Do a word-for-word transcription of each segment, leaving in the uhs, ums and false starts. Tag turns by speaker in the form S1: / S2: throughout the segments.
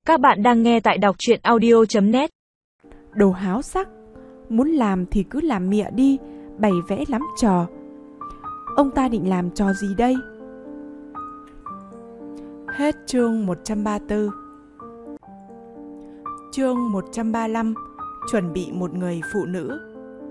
S1: Các bạn đang nghe tại đọc truyện audio chấm net.
S2: Đồ háo sắc, muốn làm thì cứ làm mịa đi, bày vẽ lắm trò. Ông ta định làm trò gì đây? Hết chương một trăm ba mươi tư. Chương một trăm ba mươi lăm. Chuẩn bị một người phụ nữ.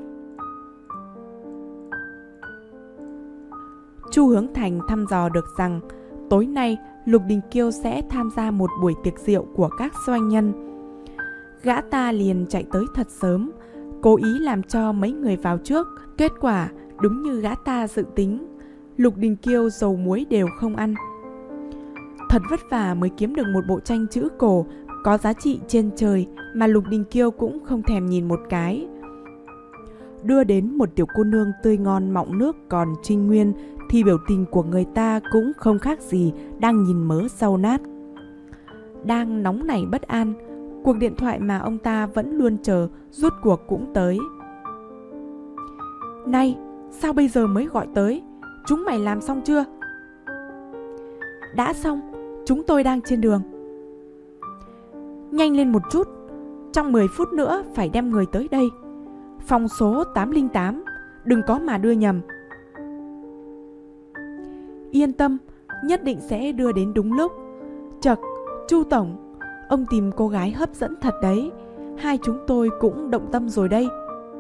S2: Chu Hướng Thành thăm dò được rằng tối nay Lục Đình Kiêu sẽ tham gia một buổi tiệc rượu của các doanh nhân. Gã ta liền chạy tới thật sớm, cố ý làm cho mấy người vào trước. Kết quả đúng như gã ta dự tính, Lục Đình Kiêu dầu muối đều không ăn. Thật vất vả mới kiếm được một bộ tranh chữ cổ có giá trị trên trời mà Lục Đình Kiêu cũng không thèm nhìn một cái. Đưa đến một tiểu cô nương tươi ngon mọng nước còn trinh nguyên thì biểu tình của người ta cũng không khác gì đang nhìn mớ rau nát. Đang nóng nảy bất an, cuộc điện thoại mà ông ta vẫn luôn chờ rốt cuộc cũng tới. Này, sao bây giờ mới gọi tới? Chúng mày làm xong chưa? Đã xong, chúng tôi đang trên đường. Nhanh lên một chút, trong mười phút nữa phải đem người tới đây. Phòng số tám không tám, đừng có mà đưa nhầm. Yên tâm, nhất định sẽ đưa đến đúng lúc. Chậc, Chu Tổng, ông tìm cô gái hấp dẫn thật đấy. Hai chúng tôi cũng động tâm rồi đây.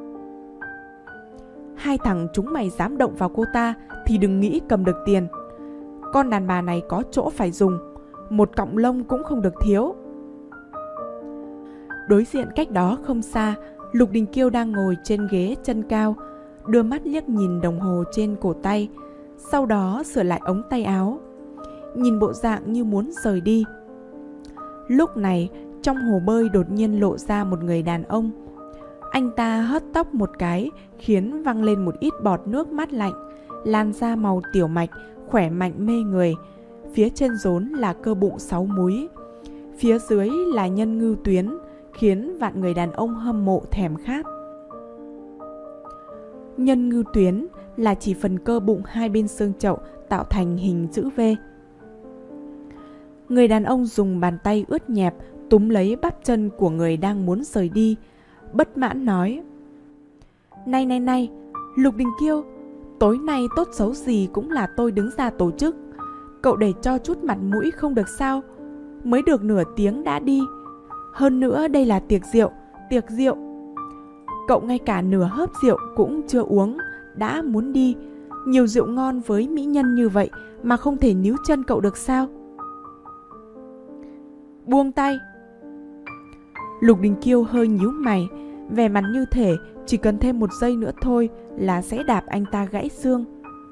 S2: Hai thằng chúng mày dám động vào cô ta thì đừng nghĩ cầm được tiền. Con đàn bà này có chỗ phải dùng, một cọng lông cũng không được thiếu. Đối diện cách đó không xa, Lục Đình Kiêu đang ngồi trên ghế chân cao, đưa mắt liếc nhìn đồng hồ trên cổ tay, sau đó sửa lại ống tay áo, nhìn bộ dạng như muốn rời đi. Lúc này, trong hồ bơi đột nhiên lộ ra một người đàn ông. Anh ta hất tóc một cái, khiến văng lên một ít bọt nước mát lạnh, làn da màu tiểu mạch, khỏe mạnh mê người. Phía trên rốn là cơ bụng sáu múi, phía dưới là nhân ngưu tuyến, khiến vạn người đàn ông hâm mộ thèm khát. Nhân ngưu tuyến là chỉ phần cơ bụng hai bên xương chậu tạo thành hình chữ V. Người đàn ông dùng bàn tay ướt nhẹp túm lấy bắp chân của người đang muốn rời đi, bất mãn nói: Này này này, Lục Đình Kiêu, tối nay tốt xấu gì cũng là tôi đứng ra tổ chức. Cậu để cho chút mặt mũi không được sao? Mới được nửa tiếng đã đi. Hơn nữa đây là tiệc rượu, tiệc rượu. Cậu ngay cả nửa hớp rượu cũng chưa uống, đã muốn đi. Nhiều rượu ngon với mỹ nhân như vậy mà không thể níu chân cậu được sao? Buông tay. Lục Đình Kiêu hơi nhíu mày, vẻ mặt như thể chỉ cần thêm một giây nữa thôi là sẽ đạp anh ta gãy xương.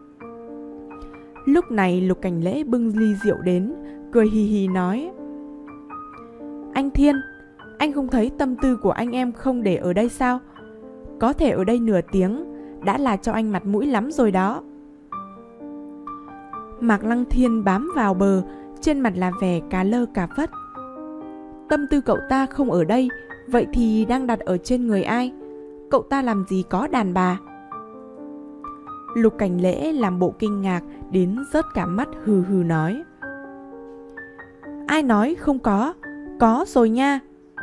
S2: Lúc này Lục Cảnh Lễ bưng ly rượu đến, cười hì hì nói: Anh Thiên, anh không thấy tâm tư của anh em không để ở đây sao? Có thể ở đây nửa tiếng đã là cho anh mặt mũi lắm rồi đó. Mạc Lăng Thiên bám vào bờ, trên mặt là vẻ cá lơ cá phất. Tâm tư cậu ta không ở đây, vậy thì đang đặt ở trên người ai? Cậu ta làm gì có đàn bà? Lục Cảnh Lễ làm bộ kinh ngạc đến rớt cả mắt, hừ hừ nói: Ai nói không có? Có rồi nha.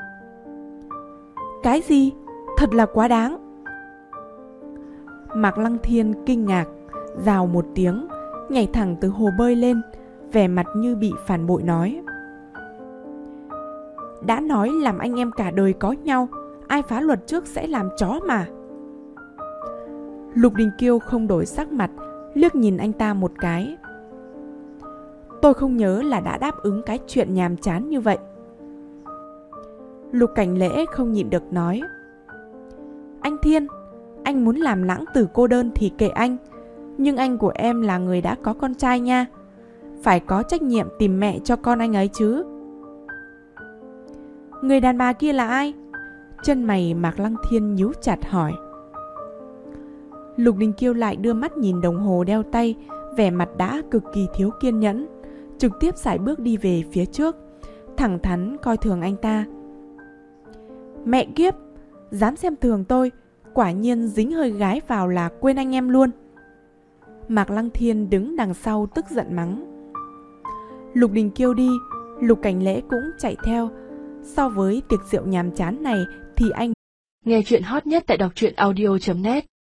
S2: Cái gì? Thật là quá đáng. Mạc Lăng Thiên kinh ngạc, rào một tiếng, nhảy thẳng từ hồ bơi lên, vẻ mặt như bị phản bội nói: Đã nói làm anh em cả đời có nhau, ai phá luật trước sẽ làm chó mà. Lục Đình Kiêu không đổi sắc mặt, liếc nhìn anh ta một cái. Tôi không nhớ là đã đáp ứng cái chuyện nhàm chán như vậy. Lục Cảnh Lễ không nhịn được nói: Anh Thiên, anh muốn làm lãng tử cô đơn thì kệ anh, nhưng anh của em là người đã có con trai nha, phải có trách nhiệm tìm mẹ cho con anh ấy chứ. Người đàn bà kia là ai? Chân mày Mạc Lăng Thiên nhíu chặt hỏi. Lục Đình Kiêu lại đưa mắt nhìn đồng hồ đeo tay, vẻ mặt đã cực kỳ thiếu kiên nhẫn, trực tiếp sải bước đi về phía trước, thẳng thắn coi thường anh ta. Mẹ kiếp, dám xem thường tôi, quả nhiên dính hơi gái vào là quên anh em luôn. Mạc Lăng Thiên đứng đằng sau tức giận mắng. Lục Đình Kiêu đi, Lục Cảnh Lễ cũng chạy theo, So với tiệc rượu nhàm chán này thì anh
S1: nghe chuyện hot nhất tại đọc truyện audio chấm net.